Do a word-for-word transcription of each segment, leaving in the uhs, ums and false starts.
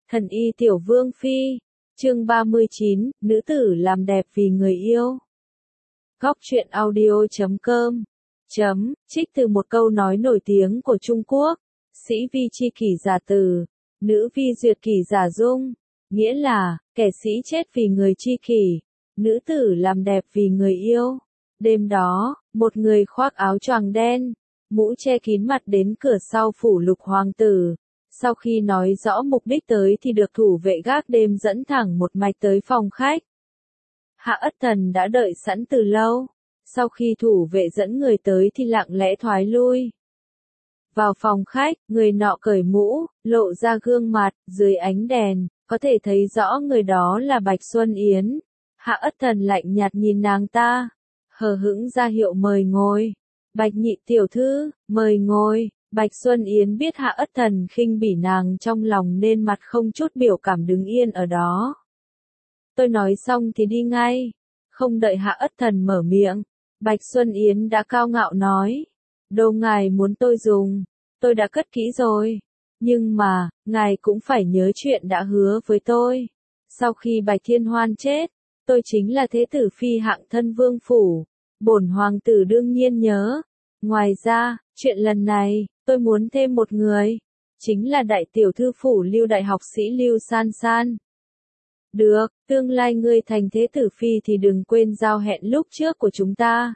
Thần y tiểu vương phi, chương ba mươi chín, nữ tử làm đẹp vì người yêu. Góc truyện audio chấm com chấm, trích từ một câu nói nổi tiếng của Trung Quốc, sĩ vi chi kỷ giả từ, nữ vi duyệt kỷ giả dung, nghĩa là, kẻ sĩ chết vì người chi kỷ, nữ tử làm đẹp vì người yêu. Đêm đó, một người khoác áo choàng đen, mũ che kín mặt đến cửa sau phủ Lục hoàng tử. Sau khi nói rõ mục đích tới thì được thủ vệ gác đêm dẫn thẳng một mạch tới phòng khách. Hạ Ất Thần đã đợi sẵn từ lâu. Sau khi thủ vệ dẫn người tới thì lặng lẽ thoái lui. Vào phòng khách, người nọ cởi mũ, lộ ra gương mặt, dưới ánh đèn, có thể thấy rõ người đó là Bạch Xuân Yến. Hạ Ất Thần lạnh nhạt nhìn nàng ta, hờ hững ra hiệu mời ngồi. Bạch nhị tiểu thư, mời ngồi. Bạch Xuân Yến biết Hạ Ất Thần khinh bỉ nàng trong lòng nên mặt không chút biểu cảm đứng yên ở đó. Tôi nói xong thì đi ngay. Không đợi Hạ Ất Thần mở miệng, Bạch Xuân Yến đã cao ngạo nói. Đồ ngài muốn tôi dùng, tôi đã cất kỹ rồi. Nhưng mà, ngài cũng phải nhớ chuyện đã hứa với tôi. Sau khi Bạch Thiên Hoan chết, tôi chính là thế tử phi hạng thân vương phủ. Bổn hoàng tử đương nhiên nhớ. Ngoài ra, chuyện lần này, tôi muốn thêm một người. Chính là đại tiểu thư phủ Lưu đại học sĩ Lưu San San. Được, tương lai ngươi thành thế tử phi thì đừng quên giao hẹn lúc trước của chúng ta.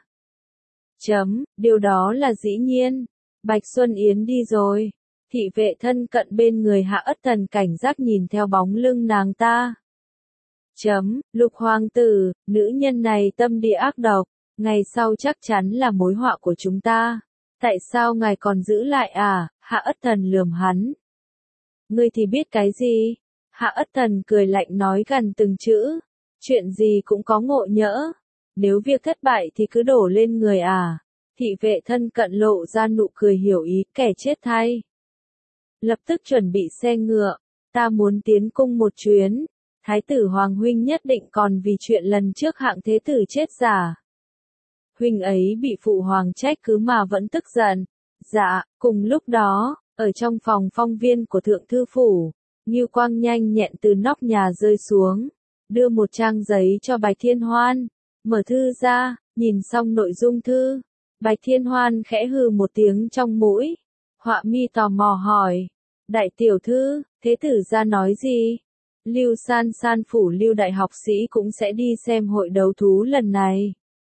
Chấm, điều đó là dĩ nhiên. Bạch Xuân Yến đi rồi. Thị vệ thân cận bên người Hạ Ất Thần cảnh giác nhìn theo bóng lưng nàng ta. Chấm, Lục hoàng tử, nữ nhân này tâm địa ác độc, ngày sau chắc chắn là mối họa của chúng ta. Tại sao ngài còn giữ lại à? Hạ Ất Thần lườm hắn. Ngươi thì biết cái gì? Hạ Ất Thần cười lạnh nói gần từng chữ. Chuyện gì cũng có ngộ nhỡ. Nếu việc thất bại thì cứ đổ lên người à? Thị vệ thân cận lộ ra nụ cười hiểu ý, kẻ chết thay. Lập tức chuẩn bị xe ngựa. Ta muốn tiến cung một chuyến. Thái tử Hoàng huynh nhất định còn vì chuyện lần trước hạng thế tử chết giả. Huynh ấy bị phụ hoàng trách cứ mà vẫn tức giận. Dạ, cùng lúc đó, ở trong phòng phong viên của thượng thư phủ, Ngưu Quang nhanh nhẹn từ nóc nhà rơi xuống, đưa một trang giấy cho Bạch Thiên Hoan. Mở thư ra, nhìn xong nội dung thư, Bạch Thiên Hoan khẽ hừ một tiếng trong mũi. Họa mi tò mò hỏi, đại tiểu thư, thế tử gia nói gì? Lưu San San phủ Lưu đại học sĩ cũng sẽ đi xem hội đấu thú lần này.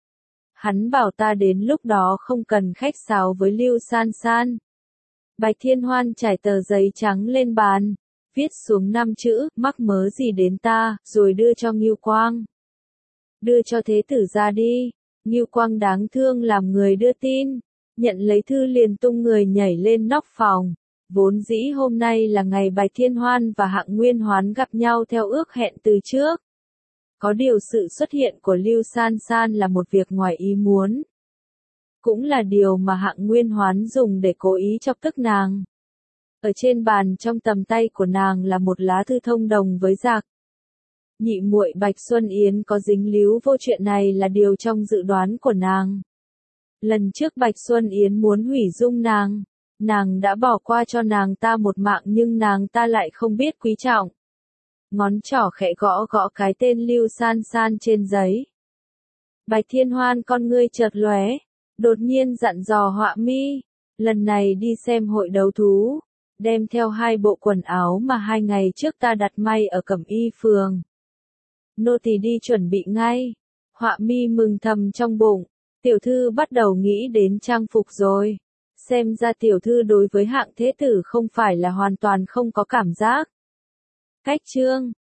Hắn bảo ta đến lúc đó không cần khách sáo với Lưu San San. Bạch Thiên Hoan trải tờ giấy trắng lên bàn, viết xuống năm chữ, mắc mớ gì đến ta, rồi đưa cho Ngưu Quang. Đưa cho thế tử ra đi. Ngưu Quang đáng thương làm người đưa tin, nhận lấy thư liền tung người nhảy lên nóc phòng. Vốn dĩ hôm nay là ngày Bạch Thiên Hoan và Hạng Nguyên Hoán gặp nhau theo ước hẹn từ trước. Có điều sự xuất hiện của Lưu San San là một việc ngoài ý muốn. Cũng là điều mà Hạng Nguyên Hoán dùng để cố ý chọc tức nàng. Ở trên bàn trong tầm tay của nàng là một lá thư thông đồng với giặc. Nhị muội Bạch Xuân Yến có dính líu vô chuyện này là điều trong dự đoán của nàng. Lần trước Bạch Xuân Yến muốn hủy dung nàng. Nàng đã bỏ qua cho nàng ta một mạng nhưng nàng ta lại không biết quý trọng. Ngón trỏ khẽ gõ gõ cái tên Lưu San San trên giấy. Bạch Thiên Hoan con ngươi chợt lóe, đột nhiên dặn dò Họa mi, lần này đi xem hội đấu thú, đem theo hai bộ quần áo mà hai ngày trước ta đặt may ở Cẩm Y phường. Nô tỳ đi chuẩn bị ngay. Họa mi mừng thầm trong bụng, tiểu thư bắt đầu nghĩ đến trang phục rồi. Xem ra tiểu thư đối với hạng thế tử không phải là hoàn toàn không có cảm giác. Cách chương